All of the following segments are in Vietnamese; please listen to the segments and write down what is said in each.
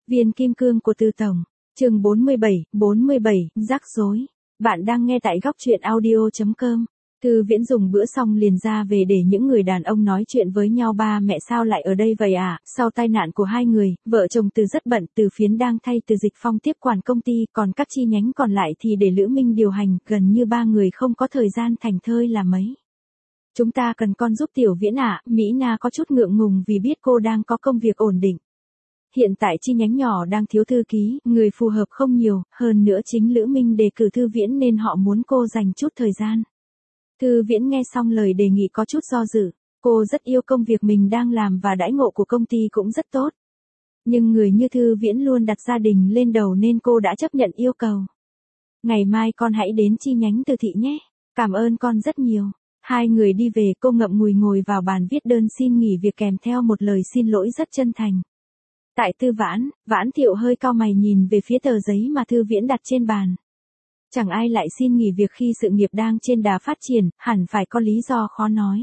Viên kim cương của Từ Tổng, chương 47, rắc rối. Bạn đang nghe tại góc truyện audio.com. Thư Viễn dùng bữa xong liền ra về để những người đàn ông nói chuyện với nhau. Ba mẹ sao lại ở đây vậy à? Sau tai nạn của hai người, vợ chồng Từ rất bận. Từ Phiến đang thay Từ Dịch Phong tiếp quản công ty, còn các chi nhánh còn lại thì để Lữ Minh điều hành. Gần như ba người không có thời gian thảnh thơi là mấy. Chúng ta cần con giúp Tiểu Viễn ạ. Mỹ Na có chút ngượng ngùng vì biết cô đang có công việc ổn định. Hiện tại chi nhánh nhỏ đang thiếu thư ký, người phù hợp không nhiều, hơn nữa chính Lữ Minh đề cử Thư Viễn nên họ muốn cô dành chút thời gian. Thư Viễn nghe xong lời đề nghị có chút do dự, cô rất yêu công việc mình đang làm và đãi ngộ của công ty cũng rất tốt. Nhưng người như Thư Viễn luôn đặt gia đình lên đầu nên cô đã chấp nhận yêu cầu. Ngày mai con hãy đến chi nhánh Từ thị nhé, cảm ơn con rất nhiều. Hai người đi về, cô ngậm ngùi ngồi vào bàn viết đơn xin nghỉ việc kèm theo một lời xin lỗi rất chân thành. Tại Tư Vãn, Vãn Thiệu hơi cau mày nhìn về phía tờ giấy mà Thư Viễn đặt trên bàn. Chẳng ai lại xin nghỉ việc khi sự nghiệp đang trên đà phát triển, hẳn phải có lý do khó nói.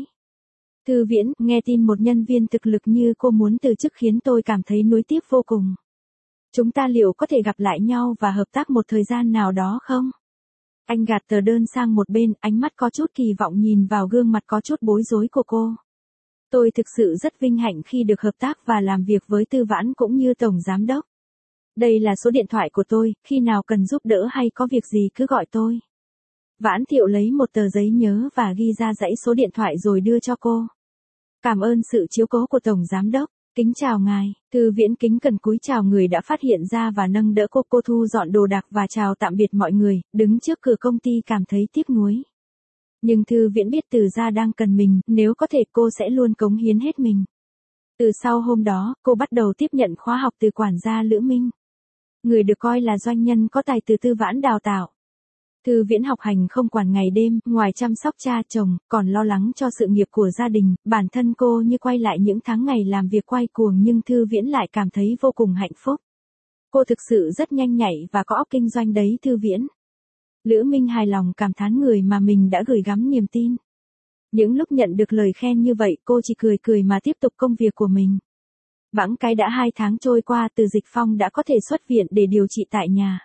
Thư Viễn, nghe tin một nhân viên thực lực như cô muốn từ chức khiến tôi cảm thấy nuối tiếc vô cùng. Chúng ta liệu có thể gặp lại nhau và hợp tác một thời gian nào đó không? Anh gạt tờ đơn sang một bên, ánh mắt có chút kỳ vọng nhìn vào gương mặt có chút bối rối của cô. Tôi thực sự rất vinh hạnh khi được hợp tác và làm việc với Tư Vãn cũng như Tổng Giám Đốc. Đây là số điện thoại của tôi, khi nào cần giúp đỡ hay có việc gì cứ gọi tôi. Vãn Thiệu lấy một tờ giấy nhớ và ghi ra dãy số điện thoại rồi đưa cho cô. Cảm ơn sự chiếu cố của Tổng Giám Đốc, kính chào ngài. Thư Viễn kính cẩn cúi chào người đã phát hiện ra và nâng đỡ cô. Cô thu dọn đồ đạc và chào tạm biệt mọi người, đứng trước cửa công ty cảm thấy tiếc nuối. Nhưng Thư Viễn biết Từ gia đang cần mình, nếu có thể cô sẽ luôn cống hiến hết mình. Từ sau hôm đó, cô bắt đầu tiếp nhận khóa học từ quản gia Lữ Minh. Người được coi là doanh nhân có tài từ Tư Vãn đào tạo. Thư Viễn học hành không quản ngày đêm, ngoài chăm sóc cha chồng, còn lo lắng cho sự nghiệp của gia đình, bản thân cô như quay lại những tháng ngày làm việc quay cuồng nhưng Thư Viễn lại cảm thấy vô cùng hạnh phúc. Cô thực sự rất nhanh nhạy và có óc kinh doanh đấy Thư Viễn. Lữ Minh hài lòng cảm thán người mà mình đã gửi gắm niềm tin. Những lúc nhận được lời khen như vậy cô chỉ cười cười mà tiếp tục công việc của mình. Bẵng cái đã 2 tháng trôi qua Từ Dịch Phong đã có thể xuất viện để điều trị tại nhà.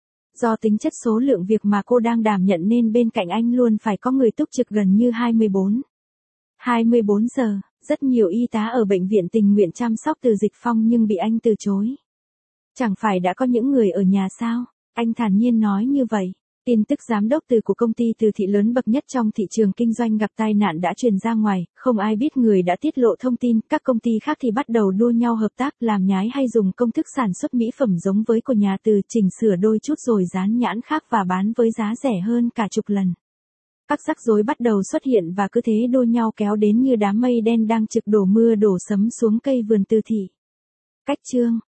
Do tính chất số lượng việc mà cô đang đảm nhận nên bên cạnh anh luôn phải có người túc trực gần như 24 giờ. Rất nhiều y tá ở bệnh viện tình nguyện chăm sóc Từ Dịch Phong nhưng bị anh từ chối. Chẳng phải đã có những người ở nhà sao? Anh thản nhiên nói như vậy. Tin tức giám đốc Từ của công ty Từ thị lớn bậc nhất trong thị trường kinh doanh gặp tai nạn đã truyền ra ngoài, không ai biết người đã tiết lộ thông tin, các công ty khác thì bắt đầu đua nhau hợp tác làm nhái hay dùng công thức sản xuất mỹ phẩm giống với của nhà Từ, chỉnh sửa đôi chút rồi dán nhãn khác và bán với giá rẻ hơn cả chục lần. Các rắc rối bắt đầu xuất hiện và cứ thế đua nhau kéo đến như đám mây đen đang trực đổ mưa đổ sấm xuống cây vườn Từ thị. Cách chương